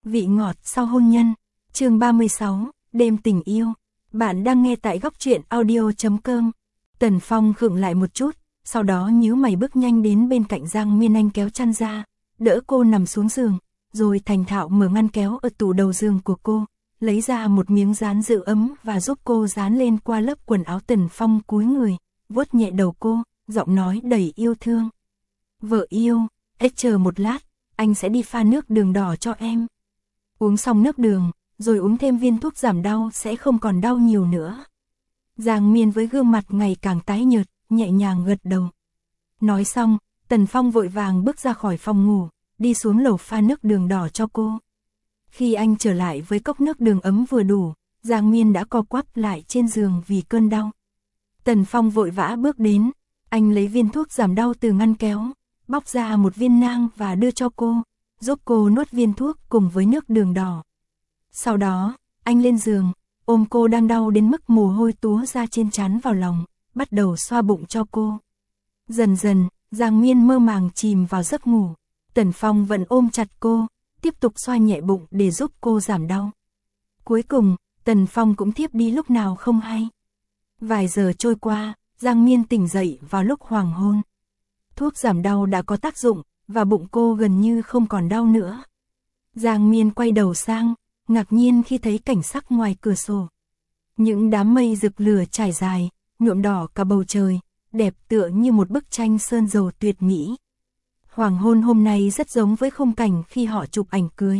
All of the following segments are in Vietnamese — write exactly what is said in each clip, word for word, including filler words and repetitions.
Vị ngọt sau hôn nhân. Chương ba mươi sáu, đêm tình yêu. Bạn đang nghe tại góc truyện audio chấm com. Tần Phong khựng lại một chút, sau đó nhíu mày bước nhanh đến bên cạnh Giang Miên Anh kéo chăn ra, đỡ cô nằm xuống giường, rồi thành thạo mở ngăn kéo ở tủ đầu giường của cô, lấy ra một miếng dán giữ ấm và giúp cô dán lên qua lớp quần áo. Tần Phong cúi người, vuốt nhẹ đầu cô, giọng nói đầy yêu thương. Vợ yêu, ếch chờ một lát, anh sẽ đi pha nước đường đỏ cho em. Uống xong nước đường, rồi uống thêm viên thuốc giảm đau sẽ không còn đau nhiều nữa. Giang Miên với gương mặt ngày càng tái nhợt, nhẹ nhàng gật đầu. Nói xong, Tần Phong vội vàng bước ra khỏi phòng ngủ, đi xuống lầu pha nước đường đỏ cho cô. Khi anh trở lại với cốc nước đường ấm vừa đủ, Giang Miên đã co quắp lại trên giường vì cơn đau. Tần Phong vội vã bước đến, anh lấy viên thuốc giảm đau từ ngăn kéo, bóc ra một viên nang và đưa cho cô, giúp cô nuốt viên thuốc cùng với nước đường đỏ. Sau đó, anh lên giường, ôm cô đang đau đến mức mồ hôi túa ra trên trán vào lòng, bắt đầu xoa bụng cho cô. Dần dần, Giang Miên mơ màng chìm vào giấc ngủ. Tần Phong vẫn ôm chặt cô, tiếp tục xoa nhẹ bụng để giúp cô giảm đau. Cuối cùng, Tần Phong cũng thiếp đi lúc nào không hay. Vài giờ trôi qua, Giang Miên tỉnh dậy vào lúc hoàng hôn. Thuốc giảm đau đã có tác dụng, và bụng cô gần như không còn đau nữa. Giang Miên quay đầu sang, ngạc nhiên khi thấy cảnh sắc ngoài cửa sổ. Những đám mây rực lửa trải dài, nhuộm đỏ cả bầu trời, đẹp tựa như một bức tranh sơn dầu tuyệt mỹ. Hoàng hôn hôm nay rất giống với khung cảnh khi họ chụp ảnh cưới.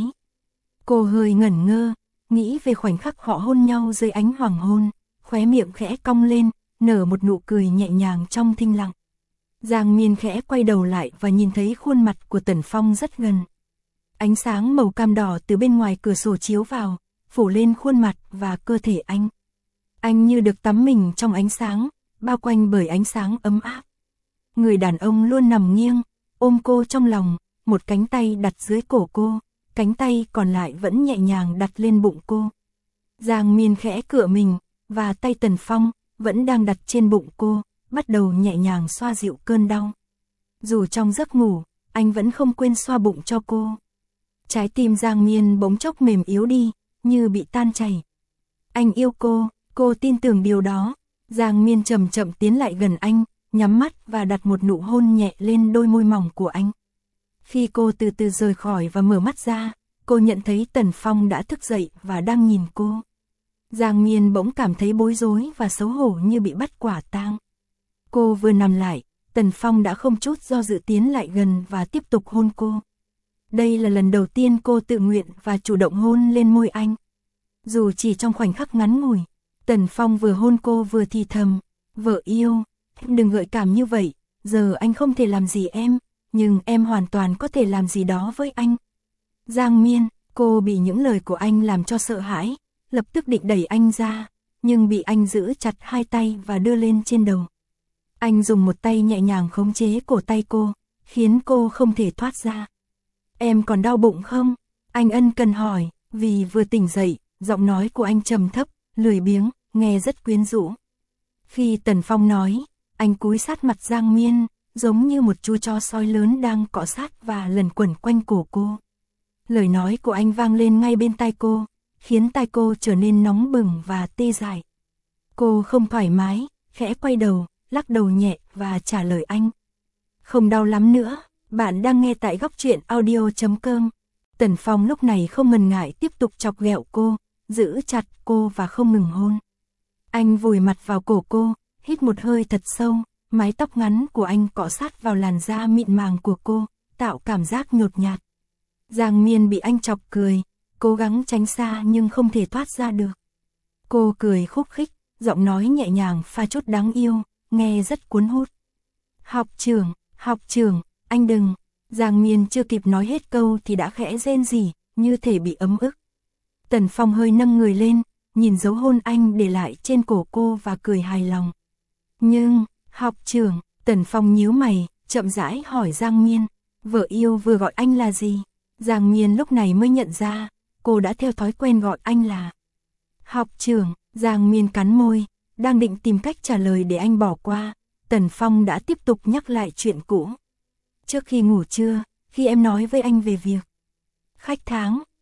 Cô hơi ngẩn ngơ, nghĩ về khoảnh khắc họ hôn nhau dưới ánh hoàng hôn, khóe miệng khẽ cong lên, nở một nụ cười nhẹ nhàng trong thinh lặng. Giang Miên khẽ quay đầu lại và nhìn thấy khuôn mặt của Tần Phong rất gần. Ánh sáng màu cam đỏ từ bên ngoài cửa sổ chiếu vào, phủ lên khuôn mặt và cơ thể anh. Anh như được tắm mình trong ánh sáng, bao quanh bởi ánh sáng ấm áp. Người đàn ông luôn nằm nghiêng, ôm cô trong lòng, một cánh tay đặt dưới cổ cô, cánh tay còn lại vẫn nhẹ nhàng đặt lên bụng cô. Giang Miên khẽ cựa mình, và tay Tần Phong vẫn đang đặt trên bụng cô, bắt đầu nhẹ nhàng xoa dịu cơn đau. Dù trong giấc ngủ, anh vẫn không quên xoa bụng cho cô. Trái tim Giang Miên bỗng chốc mềm yếu đi, như bị tan chảy. Anh yêu cô, cô tin tưởng điều đó. Giang Miên chậm chậm tiến lại gần anh, nhắm mắt và đặt một nụ hôn nhẹ lên đôi môi mỏng của anh. Khi cô từ từ rời khỏi và mở mắt ra, cô nhận thấy Tần Phong đã thức dậy và đang nhìn cô. Giang Miên bỗng cảm thấy bối rối và xấu hổ như bị bắt quả tang. Cô vừa nằm lại, Tần Phong đã không chút do dự tiến lại gần và tiếp tục hôn cô. Đây là lần đầu tiên cô tự nguyện và chủ động hôn lên môi anh. Dù chỉ trong khoảnh khắc ngắn ngủi, Tần Phong vừa hôn cô vừa thì thầm, vợ yêu, em đừng gợi cảm như vậy, giờ anh không thể làm gì em, nhưng em hoàn toàn có thể làm gì đó với anh. Giang Miên, cô bị những lời của anh làm cho sợ hãi, lập tức định đẩy anh ra, nhưng bị anh giữ chặt hai tay và đưa lên trên đầu. Anh dùng một tay nhẹ nhàng khống chế cổ tay cô, khiến cô không thể thoát ra. Em còn đau bụng không? Anh ân cần hỏi, vì vừa tỉnh dậy, giọng nói của anh trầm thấp, lười biếng, nghe rất quyến rũ. Khi Tần Phong nói, anh cúi sát mặt Giang Miên, giống như một chú chó sói lớn đang cọ sát và lẩn quẩn quanh cổ cô. Lời nói của anh vang lên ngay bên tai cô, khiến tai cô trở nên nóng bừng và tê dại. Cô không thoải mái, khẽ quay đầu, lắc đầu nhẹ và trả lời anh. Không đau lắm nữa, bạn đang nghe tại góc truyện audio chấm com. Tần Phong lúc này không ngần ngại tiếp tục chọc ghẹo cô, giữ chặt cô và không ngừng hôn. Anh vùi mặt vào cổ cô, hít một hơi thật sâu, mái tóc ngắn của anh cọ sát vào làn da mịn màng của cô, tạo cảm giác nhột nhạt. Giang Miên bị anh chọc cười, cố gắng tránh xa nhưng không thể thoát ra được. Cô cười khúc khích, giọng nói nhẹ nhàng pha chút đáng yêu, nghe rất cuốn hút. Học trưởng, học trưởng, anh đừng. Giang Miên chưa kịp nói hết câu thì đã khẽ rên rỉ, như thể bị ấm ức. Tần Phong hơi nâng người lên, nhìn dấu hôn anh để lại trên cổ cô và cười hài lòng. Nhưng, học trưởng, Tần Phong nhíu mày, chậm rãi hỏi Giang Miên, vợ yêu vừa gọi anh là gì? Giang Miên lúc này mới nhận ra, cô đã theo thói quen gọi anh là học trưởng. Giang Miên cắn môi, đang định tìm cách trả lời để anh bỏ qua. Tần Phong đã tiếp tục nhắc lại chuyện cũ. Trước khi ngủ trưa, khi em nói với anh về việc khách tháng,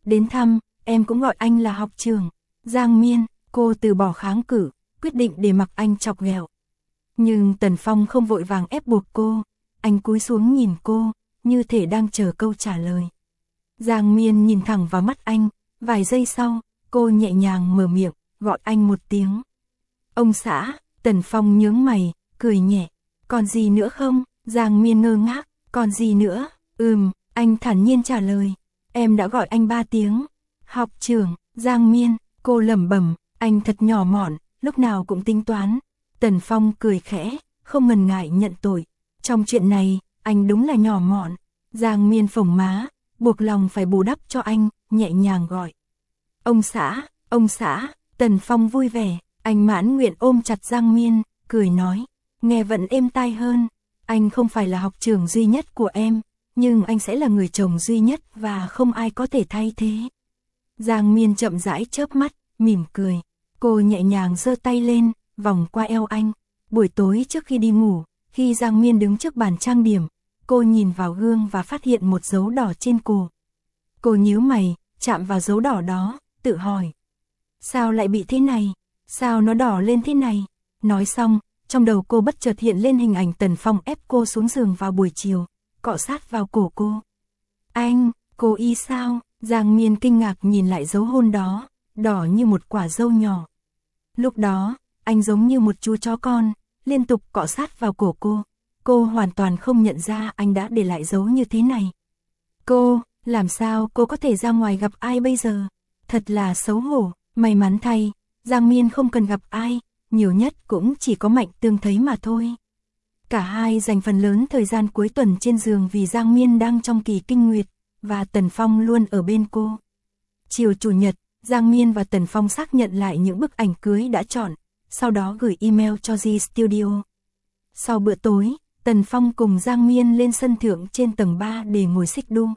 Đến thăm, em cũng gọi anh là học trưởng. Giang Miên, cô từ bỏ kháng cự, quyết định để mặc anh chọc ghẹo. Nhưng Tần Phong không vội vàng ép buộc cô, anh cúi xuống nhìn cô, như thể đang chờ câu trả lời. Giang Miên nhìn thẳng vào mắt anh, vài giây sau, cô nhẹ nhàng mở miệng, gọi anh một tiếng. Ông xã. Tần Phong nhướng mày, cười nhẹ. Còn gì nữa không? Giang Miên ngơ ngác. Còn gì nữa? Ừm, anh thản nhiên trả lời. Em đã gọi anh ba tiếng. Học trưởng. Giang Miên, cô lẩm bẩm, anh thật nhỏ mọn, lúc nào cũng tính toán. Tần Phong cười khẽ, không ngần ngại nhận tội. Trong chuyện này, anh đúng là nhỏ mọn. Giang Miên phồng má, buộc lòng phải bù đắp cho anh, nhẹ nhàng gọi. Ông xã, ông xã. Tần Phong vui vẻ, anh mãn nguyện ôm chặt Giang Miên, cười nói, nghe vẫn êm tai hơn. Anh không phải là học trưởng duy nhất của em, nhưng anh sẽ là người chồng duy nhất và không ai có thể thay thế. Giang Miên chậm rãi chớp mắt, mỉm cười. Cô nhẹ nhàng giơ tay lên, vòng qua eo anh. Buổi tối trước khi đi ngủ, khi Giang Miên đứng trước bàn trang điểm, cô nhìn vào gương và phát hiện một dấu đỏ trên cổ. Cô nhíu mày, chạm vào dấu đỏ đó, tự hỏi. Sao lại bị thế này? Sao nó đỏ lên thế này? Nói xong, trong đầu cô bất chợt hiện lên hình ảnh Tần Phong ép cô xuống giường vào buổi chiều, cọ sát vào cổ cô. Anh, cô y sao? Giang Miên kinh ngạc nhìn lại dấu hôn đó, đỏ như một quả dâu nhỏ. Lúc đó, anh giống như một chú chó con, liên tục cọ sát vào cổ cô. Cô hoàn toàn không nhận ra anh đã để lại dấu như thế này. Cô, làm sao cô có thể ra ngoài gặp ai bây giờ? Thật là xấu hổ. May mắn thay, Giang Miên không cần gặp ai, nhiều nhất cũng chỉ có Mạnh Tương thấy mà thôi. Cả hai dành phần lớn thời gian cuối tuần trên giường vì Giang Miên đang trong kỳ kinh nguyệt, và Tần Phong luôn ở bên cô. Chiều Chủ nhật, Giang Miên và Tần Phong xác nhận lại những bức ảnh cưới đã chọn, sau đó gửi email cho G Studio. Sau bữa tối, Tần Phong cùng Giang Miên lên sân thượng trên tầng ba để ngồi xích đu.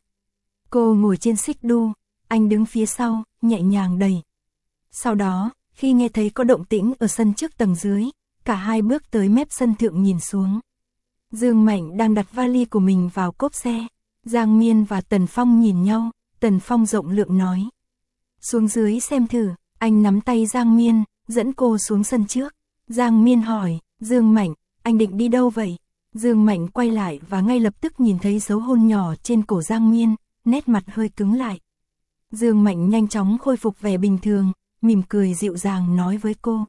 Cô ngồi trên xích đu, anh đứng phía sau, nhẹ nhàng đẩy. Sau đó, khi nghe thấy có động tĩnh ở sân trước tầng dưới, cả hai bước tới mép sân thượng nhìn xuống. Dương Mạnh đang đặt vali của mình vào cốp xe. Giang Miên và Tần Phong nhìn nhau, Tần Phong rộng lượng nói. Xuống dưới xem thử, anh nắm tay Giang Miên, dẫn cô xuống sân trước. Giang Miên hỏi, Dương Mạnh, anh định đi đâu vậy? Dương Mạnh quay lại và ngay lập tức nhìn thấy dấu hôn nhỏ trên cổ Giang Miên, nét mặt hơi cứng lại. Dương Mạnh nhanh chóng khôi phục vẻ bình thường, mỉm cười dịu dàng nói với cô.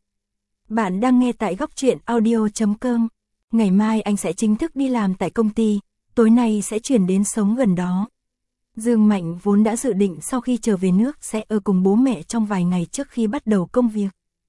Bạn đang nghe tại góc truyện audio chấm com. Ngày mai anh sẽ chính thức đi làm tại công ty, tối nay sẽ chuyển đến sống gần đó. Dương Mạnh vốn đã dự định sau khi trở về nước sẽ ở cùng bố mẹ trong vài ngày trước khi bắt đầu công việc.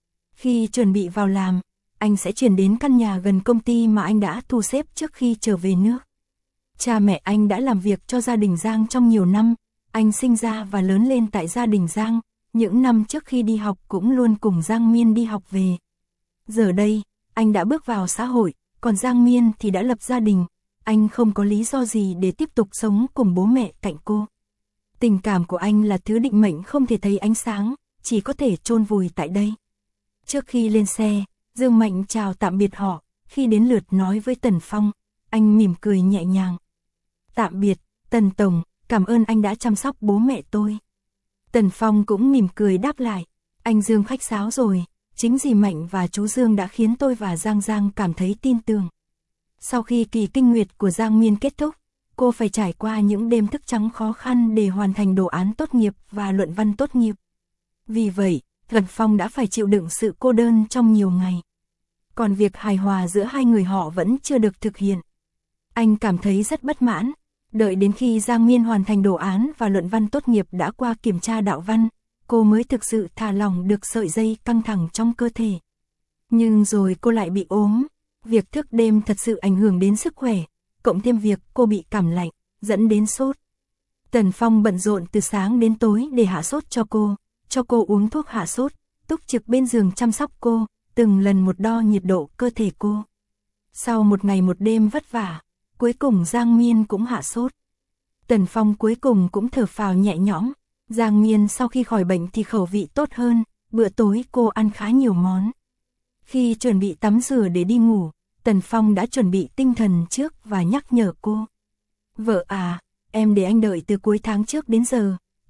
Khi chuẩn bị vào làm, anh sẽ chuyển đến căn nhà gần công ty mà anh đã thu xếp trước khi trở về nước. Cha mẹ anh đã làm việc cho gia đình Giang trong nhiều năm, anh sinh ra và lớn lên tại gia đình Giang, những năm trước khi đi học cũng luôn cùng Giang Miên đi học về. Giờ đây, anh đã bước vào xã hội, còn Giang Miên thì đã lập gia đình, anh không có lý do gì để tiếp tục sống cùng bố mẹ cạnh cô. Tình cảm của anh là thứ định mệnh không thể thấy ánh sáng, chỉ có thể chôn vùi tại đây. Trước khi lên xe, Dương Mạnh chào tạm biệt họ, khi đến lượt nói với Tần Phong, anh mỉm cười nhẹ nhàng. Tạm biệt, Tần Tổng, cảm ơn anh đã chăm sóc bố mẹ tôi. Tần Phong cũng mỉm cười đáp lại, anh Dương khách sáo rồi, chính dì Mạnh và chú Dương đã khiến tôi và Giang Giang cảm thấy tin tưởng. Sau khi kỳ kinh nguyệt của Giang Miên kết thúc, cô phải trải qua những đêm thức trắng khó khăn để hoàn thành đồ án tốt nghiệp và luận văn tốt nghiệp. Vì vậy, Tần Phong đã phải chịu đựng sự cô đơn trong nhiều ngày. Còn việc hài hòa giữa hai người họ vẫn chưa được thực hiện. Anh cảm thấy rất bất mãn, đợi đến khi Giang Miên hoàn thành đồ án và luận văn tốt nghiệp đã qua kiểm tra đạo văn, cô mới thực sự thả lỏng được sợi dây căng thẳng trong cơ thể. Nhưng rồi cô lại bị ốm, việc thức đêm thật sự ảnh hưởng đến sức khỏe, cộng thêm việc cô bị cảm lạnh, dẫn đến sốt. Tần Phong bận rộn từ sáng đến tối để hạ sốt cho cô, cho cô uống thuốc hạ sốt, túc trực bên giường chăm sóc cô, từng lần một đo nhiệt độ cơ thể cô. Sau một ngày một đêm vất vả, cuối cùng Giang Miên cũng hạ sốt. Tần Phong cuối cùng cũng thở phào nhẹ nhõm. Giang Miên sau khi khỏi bệnh thì khẩu vị tốt hơn, bữa tối cô ăn khá nhiều món. Khi chuẩn bị tắm rửa để đi ngủ, Tần Phong đã chuẩn bị tinh thần trước và nhắc nhở cô. Vợ à, em để anh đợi từ cuối tháng trước đến giờ,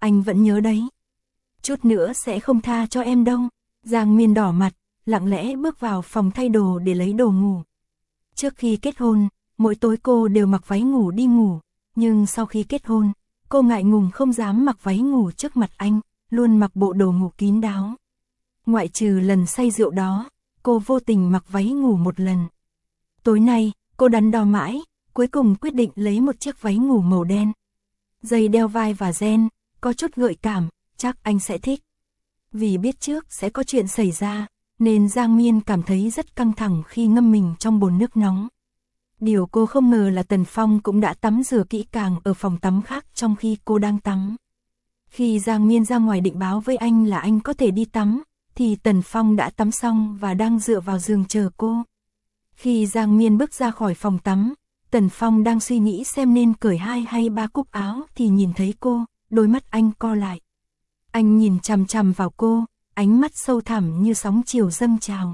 anh vẫn nhớ đấy. Chút nữa sẽ không tha cho em đâu. Giang Miên đỏ mặt, lặng lẽ bước vào phòng thay đồ để lấy đồ ngủ. Trước khi kết hôn, mỗi tối cô đều mặc váy ngủ đi ngủ, nhưng sau khi kết hôn, cô ngại ngùng không dám mặc váy ngủ trước mặt anh, luôn mặc bộ đồ ngủ kín đáo. Ngoại trừ lần say rượu đó, cô vô tình mặc váy ngủ một lần. Tối nay, cô đắn đo mãi, cuối cùng quyết định lấy một chiếc váy ngủ màu đen. Dây đeo vai và ren, có chút gợi cảm, chắc anh sẽ thích. Vì biết trước sẽ có chuyện xảy ra, nên Giang Miên cảm thấy rất căng thẳng khi ngâm mình trong bồn nước nóng. Điều cô không ngờ là Tần Phong cũng đã tắm rửa kỹ càng ở phòng tắm khác trong khi cô đang tắm. Khi Giang Miên ra ngoài định báo với anh là anh có thể đi tắm, thì Tần Phong đã tắm xong và đang dựa vào giường chờ cô. Khi Giang Miên bước ra khỏi phòng tắm, Tần Phong đang suy nghĩ xem nên cởi hai hay ba cúc áo thì nhìn thấy cô, đôi mắt anh co lại. Anh nhìn chằm chằm vào cô, ánh mắt sâu thẳm như sóng chiều dâng trào.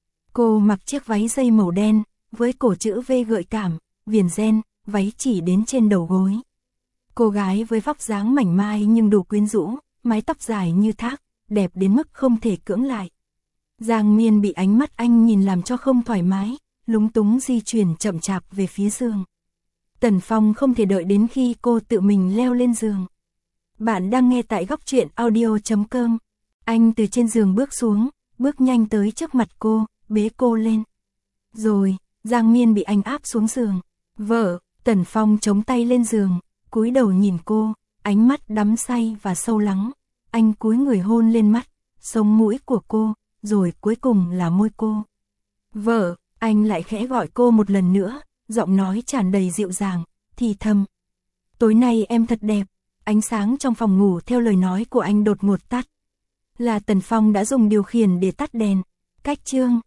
Cô mặc chiếc váy dây màu đen, với cổ chữ V gợi cảm, viền ren, váy chỉ đến trên đầu gối. Cô gái với vóc dáng mảnh mai nhưng đủ quyến rũ, mái tóc dài như thác, đẹp đến mức không thể cưỡng lại. Giang Miên bị ánh mắt anh nhìn làm cho không thoải mái, lúng túng di chuyển chậm chạp về phía giường. Tần Phong không thể đợi đến khi cô tự mình leo lên giường. Bạn đang nghe tại góc truyện audio chấm com. Anh từ trên giường bước xuống, bước nhanh tới trước mặt cô, bế cô lên. Rồi, Giang Miên bị anh áp xuống giường. Vợ, Tần Phong chống tay lên giường, cúi đầu nhìn cô, ánh mắt đắm say và sâu lắng. Anh cúi người hôn lên mắt, sống mũi của cô, rồi cuối cùng là môi cô. Vợ, anh lại khẽ gọi cô một lần nữa, giọng nói tràn đầy dịu dàng, thì thầm. Tối nay em thật đẹp. Ánh sáng trong phòng ngủ theo lời nói của anh đột ngột tắt. Là Tần Phong đã dùng điều khiển để tắt đèn. Cách chương